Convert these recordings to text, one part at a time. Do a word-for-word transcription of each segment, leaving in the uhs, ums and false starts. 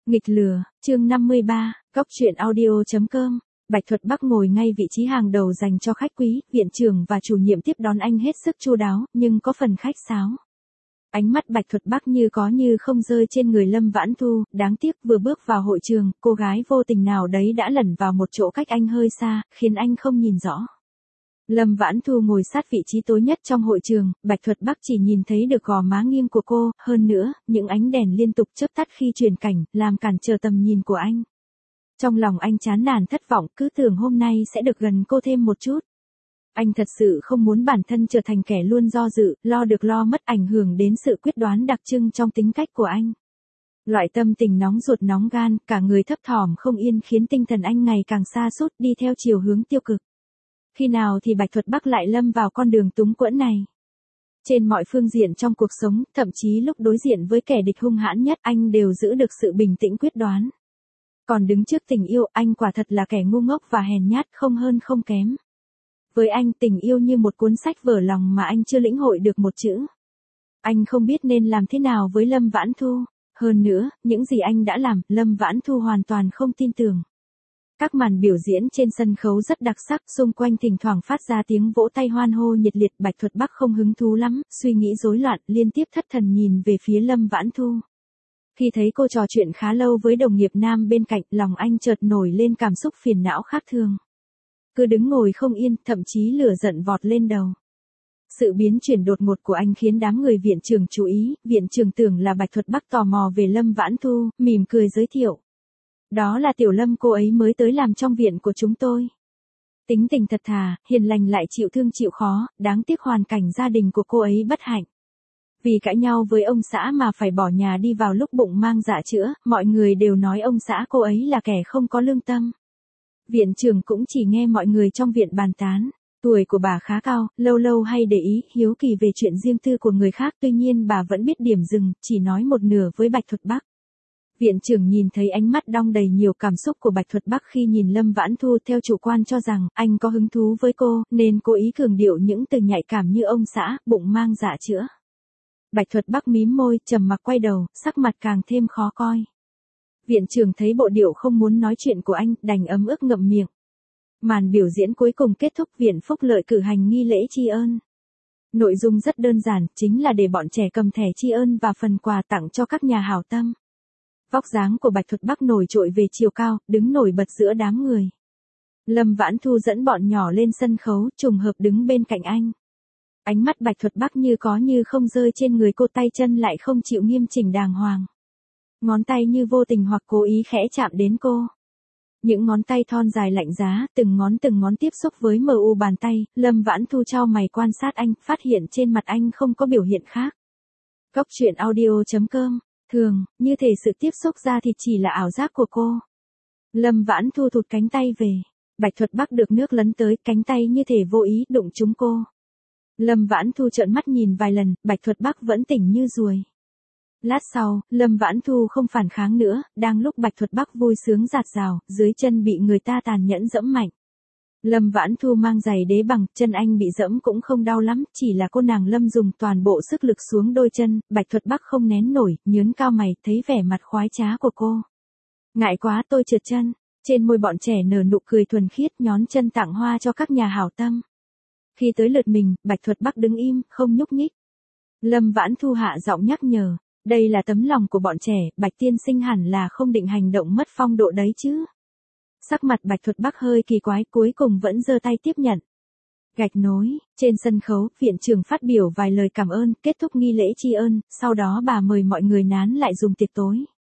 Nghịch lừa, chương năm mươi ba, góc truyện audio.com. Bạch Thuật Bắc ngồi ngay vị trí hàng đầu dành cho khách quý, viện trưởng và chủ nhiệm tiếp đón anh hết sức chu đáo, nhưng có phần khách sáo. Ánh mắt Bạch Thuật Bắc như có như không rơi trên người Lâm Vãn Thu, đáng tiếc vừa bước vào hội trường, cô gái vô tình nào đấy đã lẩn vào một chỗ cách anh hơi xa, khiến anh không nhìn rõ. Lâm Vãn Thu ngồi sát vị trí tối nhất trong hội trường, Bạch Thuật Bắc chỉ nhìn thấy được gò má nghiêng của cô, hơn nữa, những ánh đèn liên tục chớp tắt khi chuyển cảnh, làm cản trở tầm nhìn của anh. Trong lòng anh chán nản thất vọng, cứ tưởng hôm nay sẽ được gần cô thêm một chút. Anh thật sự không muốn bản thân trở thành kẻ luôn do dự, lo được lo mất, ảnh hưởng đến sự quyết đoán đặc trưng trong tính cách của anh. Loại tâm tình nóng ruột nóng gan, cả người thấp thỏm không yên khiến tinh thần anh ngày càng sa sút đi theo chiều hướng tiêu cực. Khi nào thì Bạch Thuật Bắc lại lâm vào con đường túng quẫn này? Trên mọi phương diện trong cuộc sống, thậm chí lúc đối diện với kẻ địch hung hãn nhất, anh đều giữ được sự bình tĩnh quyết đoán. Còn đứng trước tình yêu, anh quả thật là kẻ ngu ngốc và hèn nhát, không hơn không kém. Với anh, tình yêu như một cuốn sách vở lòng mà anh chưa lĩnh hội được một chữ. Anh không biết nên làm thế nào với Lâm Vãn Thu. Hơn nữa, những gì anh đã làm, Lâm Vãn Thu hoàn toàn không tin tưởng. Các màn biểu diễn trên sân khấu rất đặc sắc, xung quanh thỉnh thoảng phát ra tiếng vỗ tay hoan hô nhiệt liệt. Bạch Thuật Bắc không hứng thú lắm, suy nghĩ rối loạn, liên tiếp thất thần nhìn về phía Lâm Vãn Thu. Khi thấy cô trò chuyện khá lâu với đồng nghiệp nam bên cạnh, lòng anh chợt nổi lên cảm xúc phiền não khác thường. Cứ đứng ngồi không yên, thậm chí lửa giận vọt lên đầu. Sự biến chuyển đột ngột của anh khiến đám người viện trưởng chú ý, viện trưởng tưởng là Bạch Thuật Bắc tò mò về Lâm Vãn Thu, mỉm cười giới thiệu. Đó là Tiểu Lâm, cô ấy mới tới làm trong viện của chúng tôi. Tính tình thật thà, hiền lành lại chịu thương chịu khó, đáng tiếc hoàn cảnh gia đình của cô ấy bất hạnh. Vì cãi nhau với ông xã mà phải bỏ nhà đi vào lúc bụng mang dạ chữa, mọi người đều nói ông xã cô ấy là kẻ không có lương tâm. Viện trưởng cũng chỉ nghe mọi người trong viện bàn tán. Tuổi của bà khá cao, lâu lâu hay để ý, hiếu kỳ về chuyện riêng tư của người khác, tuy nhiên bà vẫn biết điểm dừng, chỉ nói một nửa với Bạch Thuật Bắc. Viện trưởng nhìn thấy ánh mắt đong đầy nhiều cảm xúc của Bạch Thuật Bắc khi nhìn Lâm Vãn Thu, theo chủ quan cho rằng anh có hứng thú với cô, nên cố ý cường điệu những từ nhạy cảm như ông xã, bụng mang dạ chữa. Bạch Thuật Bắc mím môi, trầm mặc quay đầu, sắc mặt càng thêm khó coi. Viện trưởng thấy bộ điệu không muốn nói chuyện của anh, đành ấm ức ngậm miệng. Màn biểu diễn cuối cùng kết thúc, Viện Phúc Lợi cử hành nghi lễ tri ân. Nội dung rất đơn giản, chính là để bọn trẻ cầm thẻ tri ân và phần quà tặng cho các nhà hảo tâm. Vóc dáng của Bạch Thuật Bắc nổi trội về chiều cao, đứng nổi bật giữa đám người. Lâm Vãn Thu dẫn bọn nhỏ lên sân khấu, trùng hợp đứng bên cạnh anh. Ánh mắt Bạch Thuật Bắc như có như không rơi trên người cô, tay chân lại không chịu nghiêm chỉnh đàng hoàng. Ngón tay như vô tình hoặc cố ý khẽ chạm đến cô. Những ngón tay thon dài lạnh giá, từng ngón từng ngón tiếp xúc với mờ u bàn tay. Lâm Vãn Thu chau mày quan sát anh, phát hiện trên mặt anh không có biểu hiện khác. Góc truyện audio.com. Thường, như thể sự tiếp xúc ra thịt chỉ là ảo giác của cô. Lâm Vãn Thu thụt cánh tay về. Bạch Thuật Bắc được nước lấn tới, cánh tay như thể vô ý đụng trúng cô. Lâm Vãn Thu trợn mắt nhìn vài lần, Bạch Thuật Bắc vẫn tỉnh như ruồi. Lát sau, Lâm Vãn Thu không phản kháng nữa, đang lúc Bạch Thuật Bắc vui sướng rạt rào, dưới chân bị người ta tàn nhẫn dẫm mạnh. Lâm Vãn Thu mang giày đế bằng, chân anh bị dẫm cũng không đau lắm, chỉ là cô nàng Lâm dùng toàn bộ sức lực xuống đôi chân. Bạch Thuật Bắc không nén nổi, nhớn cao mày, thấy vẻ mặt khoái trá của cô. Ngại quá, tôi trượt chân. Trên môi bọn trẻ nở nụ cười thuần khiết, nhón chân tặng hoa cho các nhà hảo tâm. Khi tới lượt mình, Bạch Thuật Bắc đứng im, không nhúc nhích. Lâm Vãn Thu hạ giọng nhắc nhở, đây là tấm lòng của bọn trẻ, Bạch tiên sinh hẳn là không định hành động mất phong độ đấy chứ. Sắc mặt Bạch Thuật Bắc hơi kỳ quái, cuối cùng vẫn giơ tay tiếp nhận. Gạch nối, trên sân khấu, viện trưởng phát biểu vài lời cảm ơn, kết thúc nghi lễ tri ân, sau đó bà mời mọi người nán lại dùng tiệc tối.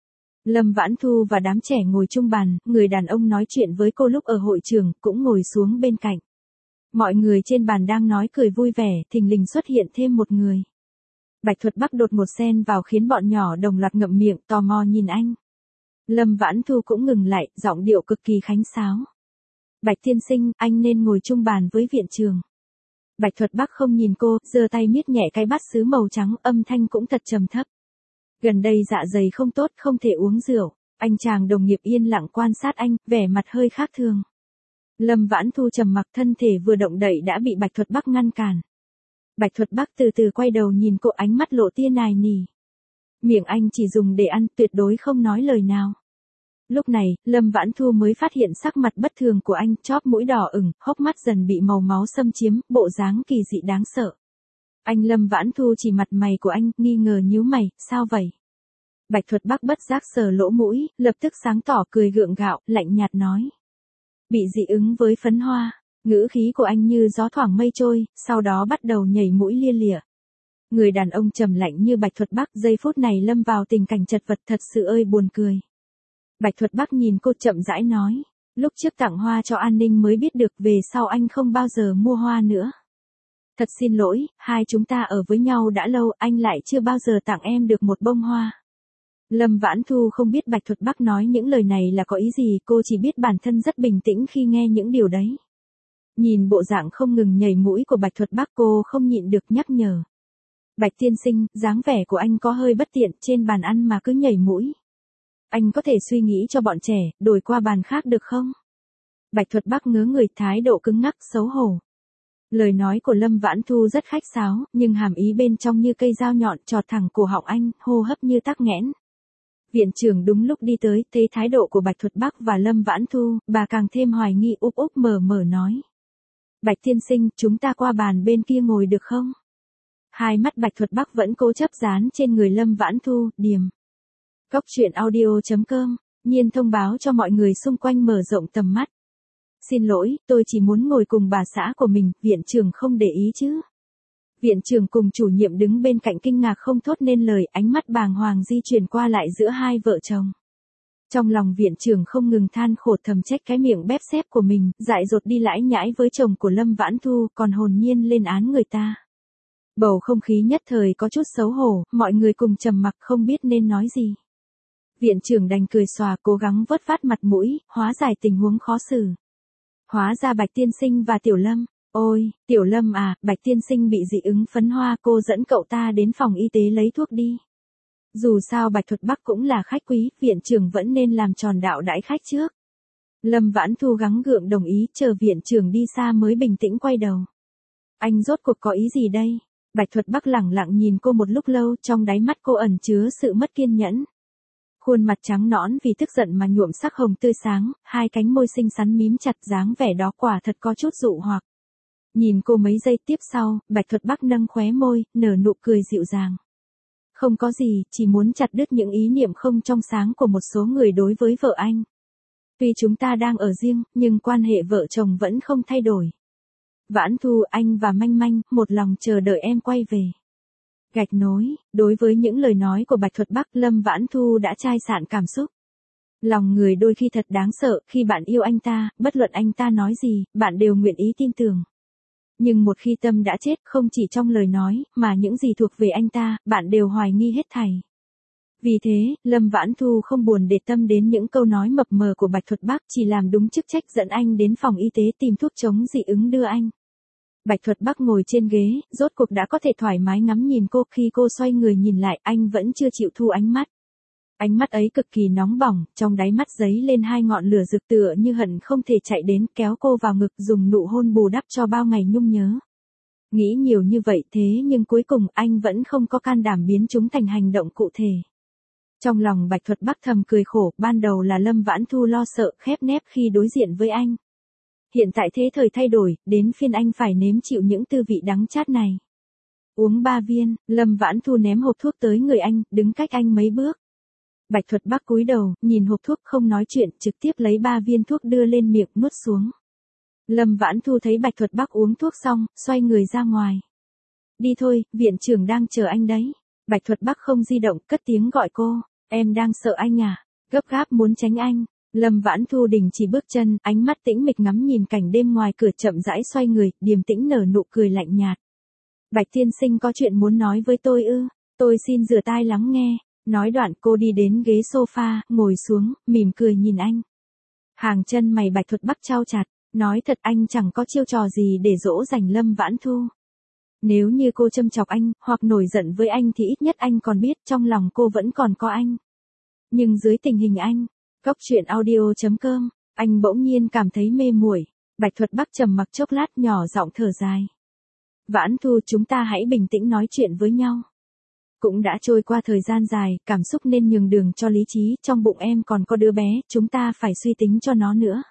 Lâm Vãn Thu và đám trẻ ngồi chung bàn, người đàn ông nói chuyện với cô lúc ở hội trường, cũng ngồi xuống bên cạnh. Mọi người trên bàn đang nói cười vui vẻ, thình lình xuất hiện thêm một người. Bạch Thuật Bắc đột một xen vào khiến bọn nhỏ đồng loạt ngậm miệng, tò mò nhìn anh. Lâm Vãn Thu cũng ngừng lại, giọng điệu cực kỳ khánh sáo. Bạch tiên sinh, anh nên ngồi chung bàn với viện trưởng. Bạch Thuật Bắc không nhìn cô, giơ tay miết nhẹ cái bát sứ màu trắng, âm thanh cũng thật trầm thấp. Gần đây dạ dày không tốt, không thể uống rượu. Anh chàng đồng nghiệp yên lặng quan sát anh, vẻ mặt hơi khác thường. Lâm Vãn Thu trầm mặc, thân thể vừa động đậy đã bị Bạch Thuật Bắc ngăn cản. Bạch Thuật Bắc từ từ quay đầu nhìn cô, ánh mắt lộ tia nài nỉ. Miệng anh chỉ dùng để ăn, tuyệt đối không nói lời nào. Lúc này, Lâm Vãn Thu mới phát hiện sắc mặt bất thường của anh, chóp mũi đỏ ửng, hốc mắt dần bị màu máu xâm chiếm, bộ dáng kỳ dị đáng sợ. Anh Lâm Vãn Thu chỉ mặt mày của anh, nghi ngờ nhíu mày, sao vậy? Bạch Thuật Bắc bất giác sờ lỗ mũi, lập tức sáng tỏ cười gượng gạo, lạnh nhạt nói. Bị dị ứng với phấn hoa, ngữ khí của anh như gió thoảng mây trôi, sau đó bắt đầu nhảy mũi lia lịa. Người đàn ông trầm lạnh như Bạch Thuật Bắc giây phút này lâm vào tình cảnh chật vật thật sự ơi buồn cười. Bạch Thuật Bắc nhìn cô chậm rãi nói, lúc trước tặng hoa cho An Ninh mới biết được về sau anh không bao giờ mua hoa nữa. Thật xin lỗi, hai chúng ta ở với nhau đã lâu, anh lại chưa bao giờ tặng em được một bông hoa. Lâm Vãn Thu không biết Bạch Thuật Bắc nói những lời này là có ý gì, cô chỉ biết bản thân rất bình tĩnh khi nghe những điều đấy. Nhìn bộ dạng không ngừng nhảy mũi của Bạch Thuật Bắc cô không nhịn được nhắc nhở. Bạch tiên sinh, dáng vẻ của anh có hơi bất tiện, trên bàn ăn mà cứ nhảy mũi. Anh có thể suy nghĩ cho bọn trẻ, đổi qua bàn khác được không? Bạch Thuật Bắc ngớ người, thái độ cứng ngắc xấu hổ. Lời nói của Lâm Vãn Thu rất khách sáo, nhưng hàm ý bên trong như cây dao nhọn chọt thẳng cổ họng anh, hô hấp như tắc nghẽn. Viện trưởng đúng lúc đi tới, thấy thái độ của Bạch Thuật Bắc và Lâm Vãn Thu, bà càng thêm hoài nghi, úp úp mở mở nói. Bạch tiên sinh, chúng ta qua bàn bên kia ngồi được không? Hai mắt Bạch Thuật Bắc vẫn cố chấp dán trên người Lâm Vãn Thu, điềm. Cốc truyện audio chấm com, nhiên thông báo cho mọi người xung quanh mở rộng tầm mắt. Xin lỗi, tôi chỉ muốn ngồi cùng bà xã của mình, viện trưởng không để ý chứ. Viện trưởng cùng chủ nhiệm đứng bên cạnh kinh ngạc không thốt nên lời, ánh mắt bàng hoàng di chuyển qua lại giữa hai vợ chồng. Trong lòng viện trưởng không ngừng than khổ thầm trách cái miệng bép xép của mình, dại dột đi lãi nhãi với chồng của Lâm Vãn Thu, còn hồn nhiên lên án người ta. Bầu không khí nhất thời có chút xấu hổ, mọi người cùng trầm mặc không biết nên nói gì. Viện trưởng đành cười xòa cố gắng vớt vát mặt mũi, hóa giải tình huống khó xử. Hóa ra Bạch tiên sinh và Tiểu Lâm, ôi, Tiểu Lâm à, Bạch tiên sinh bị dị ứng phấn hoa, cô dẫn cậu ta đến phòng y tế lấy thuốc đi. Dù sao Bạch Thuật Bắc cũng là khách quý, viện trưởng vẫn nên làm tròn đạo đãi khách trước. Lâm Vãn Thu gắng gượng đồng ý, chờ viện trưởng đi xa mới bình tĩnh quay đầu. Anh rốt cuộc có ý gì đây? Bạch Thuật Bắc lẳng lặng nhìn cô một lúc lâu, trong đáy mắt cô ẩn chứa sự mất kiên nhẫn. Khuôn mặt trắng nõn vì tức giận mà nhuộm sắc hồng tươi sáng, hai cánh môi xinh xắn mím chặt, dáng vẻ đó quả thật có chút dụ hoặc. Nhìn cô mấy giây tiếp sau, Bạch Thuật Bắc nâng khóe môi, nở nụ cười dịu dàng. Không có gì, chỉ muốn chặt đứt những ý niệm không trong sáng của một số người đối với vợ anh. Tuy chúng ta đang ở riêng, nhưng quan hệ vợ chồng vẫn không thay đổi. Vãn Thu, anh và Manh Manh, một lòng chờ đợi em quay về. Gạch nối, đối với những lời nói của Bạch Thuật Bắc, Lâm Vãn Thu đã chai sạn cảm xúc. Lòng người đôi khi thật đáng sợ, khi bạn yêu anh ta, bất luận anh ta nói gì, bạn đều nguyện ý tin tưởng. Nhưng một khi tâm đã chết, không chỉ trong lời nói, mà những gì thuộc về anh ta, bạn đều hoài nghi hết thảy. Vì thế, Lâm Vãn Thu không buồn để tâm đến những câu nói mập mờ của Bạch Thuật Bắc, chỉ làm đúng chức trách dẫn anh đến phòng y tế tìm thuốc chống dị ứng đưa anh. Bạch Thuật Bắc ngồi trên ghế, rốt cuộc đã có thể thoải mái ngắm nhìn cô, khi cô xoay người nhìn lại, anh vẫn chưa chịu thu ánh mắt. Ánh mắt ấy cực kỳ nóng bỏng, trong đáy mắt giấy lên hai ngọn lửa rực tựa như hận không thể chạy đến, kéo cô vào ngực, dùng nụ hôn bù đắp cho bao ngày nhung nhớ. Nghĩ nhiều như vậy thế nhưng cuối cùng anh vẫn không có can đảm biến chúng thành hành động cụ thể. Trong lòng Bạch Thuật Bắc thầm cười khổ, ban đầu là Lâm Vãn Thu lo sợ, khép nép khi đối diện với anh. Hiện tại thế thời thay đổi, đến phiên anh phải nếm chịu những tư vị đắng chát này. Uống ba viên, Lâm Vãn Thu ném hộp thuốc tới người anh, đứng cách anh mấy bước. Bạch Thuật Bắc cúi đầu, nhìn hộp thuốc không nói chuyện, trực tiếp lấy ba viên thuốc đưa lên miệng, nuốt xuống. Lâm Vãn Thu thấy Bạch Thuật Bắc uống thuốc xong, xoay người ra ngoài. Đi thôi, viện trưởng đang chờ anh đấy. Bạch Thuật Bắc không di động, cất tiếng gọi cô. Em đang sợ anh à? Gấp gáp muốn tránh anh. Lâm Vãn Thu đình chỉ bước chân, ánh mắt tĩnh mịch ngắm nhìn cảnh đêm ngoài cửa, chậm rãi xoay người, điềm tĩnh nở nụ cười lạnh nhạt. Bạch tiên sinh có chuyện muốn nói với tôi ư? Tôi xin rửa tai lắng nghe. Nói đoạn cô đi đến ghế sofa, ngồi xuống, mỉm cười nhìn anh. Hàng chân mày Bạch Thuật Bắc chau chặt, nói thật anh chẳng có chiêu trò gì để dỗ dành Lâm Vãn Thu. Nếu như cô châm chọc anh, hoặc nổi giận với anh thì ít nhất anh còn biết trong lòng cô vẫn còn có anh. Nhưng dưới tình hình anh, cốc truyện audio chấm com, anh bỗng nhiên cảm thấy mê muội. Bạch Thuật Bắc trầm mặc chốc lát, nhỏ giọng thở dài. Vãn Thu, chúng ta hãy bình tĩnh nói chuyện với nhau. Cũng đã trôi qua thời gian dài, cảm xúc nên nhường đường cho lý trí, trong bụng em còn có đứa bé, chúng ta phải suy tính cho nó nữa.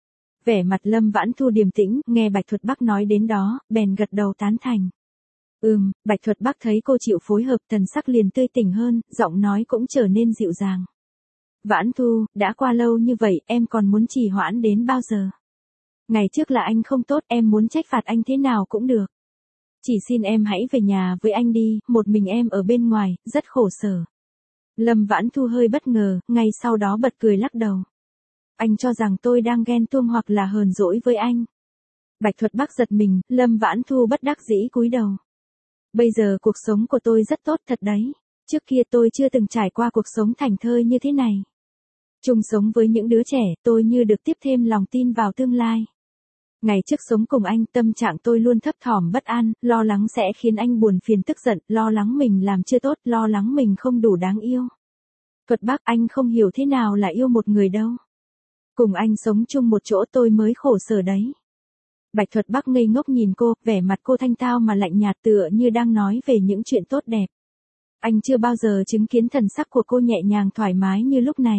Vẻ mặt Lâm Vãn Thu điềm tĩnh, nghe Bạch Thuật Bắc nói đến đó, bèn gật đầu tán thành. Ừm, Bạch Thuật Bắc thấy cô chịu phối hợp, thần sắc liền tươi tỉnh hơn, giọng nói cũng trở nên dịu dàng. Vãn Thu, đã qua lâu như vậy, em còn muốn trì hoãn đến bao giờ? Ngày trước là anh không tốt, em muốn trách phạt anh thế nào cũng được. Chỉ xin em hãy về nhà với anh đi, một mình em ở bên ngoài, rất khổ sở. Lâm Vãn Thu hơi bất ngờ, ngay sau đó bật cười lắc đầu. Anh cho rằng tôi đang ghen tuông hoặc là hờn dỗi với anh. Bạch Thuật Bắc giật mình, Lâm Vãn Thu bất đắc dĩ cúi đầu. Bây giờ cuộc sống của tôi rất tốt thật đấy. Trước kia tôi chưa từng trải qua cuộc sống thảnh thơi như thế này. Chung sống với những đứa trẻ, tôi như được tiếp thêm lòng tin vào tương lai. Ngày trước sống cùng anh, tâm trạng tôi luôn thấp thỏm bất an, lo lắng sẽ khiến anh buồn phiền tức giận, lo lắng mình làm chưa tốt, lo lắng mình không đủ đáng yêu. Thuật Bắc, anh không hiểu thế nào là yêu một người đâu. Cùng anh sống chung một chỗ tôi mới khổ sở đấy. Bạch Thuật Bắc ngây ngốc nhìn cô, vẻ mặt cô thanh tao mà lạnh nhạt tựa như đang nói về những chuyện tốt đẹp. Anh chưa bao giờ chứng kiến thần sắc của cô nhẹ nhàng thoải mái như lúc này.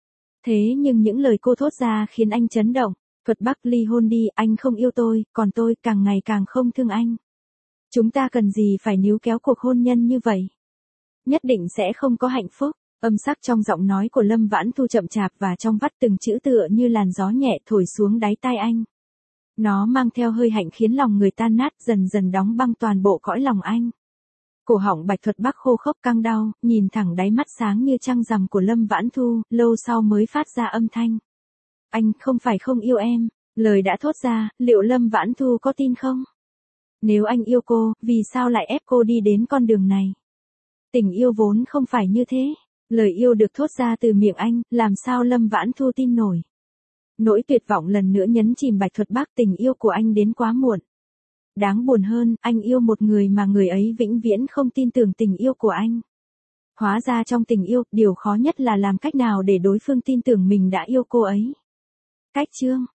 Thế nhưng những lời cô thốt ra khiến anh chấn động. Thuật Bắc, ly hôn đi, anh không yêu tôi, còn tôi càng ngày càng không thương anh. Chúng ta cần gì phải níu kéo cuộc hôn nhân như vậy? Nhất định sẽ không có hạnh phúc. Âm sắc trong giọng nói của Lâm Vãn Thu chậm chạp và trong vắt từng chữ tựa như làn gió nhẹ thổi xuống đáy tai anh. Nó mang theo hơi hạnh khiến lòng người tan nát, dần dần đóng băng toàn bộ cõi lòng anh. Cổ họng Bạch Thuật Bắc khô khốc căng đau, nhìn thẳng đáy mắt sáng như trăng rằm của Lâm Vãn Thu, lâu sau mới phát ra âm thanh. Anh không phải không yêu em, lời đã thốt ra, liệu Lâm Vãn Thu có tin không? Nếu anh yêu cô, vì sao lại ép cô đi đến con đường này? Tình yêu vốn không phải như thế. Lời yêu được thốt ra từ miệng anh, làm sao Lâm Vãn Thu tin nổi? Nỗi tuyệt vọng lần nữa nhấn chìm Bạch Thuật Bắc, tình yêu của anh đến quá muộn. Đáng buồn hơn, anh yêu một người mà người ấy vĩnh viễn không tin tưởng tình yêu của anh. Hóa ra trong tình yêu, điều khó nhất là làm cách nào để đối phương tin tưởng mình đã yêu cô ấy. Cách chương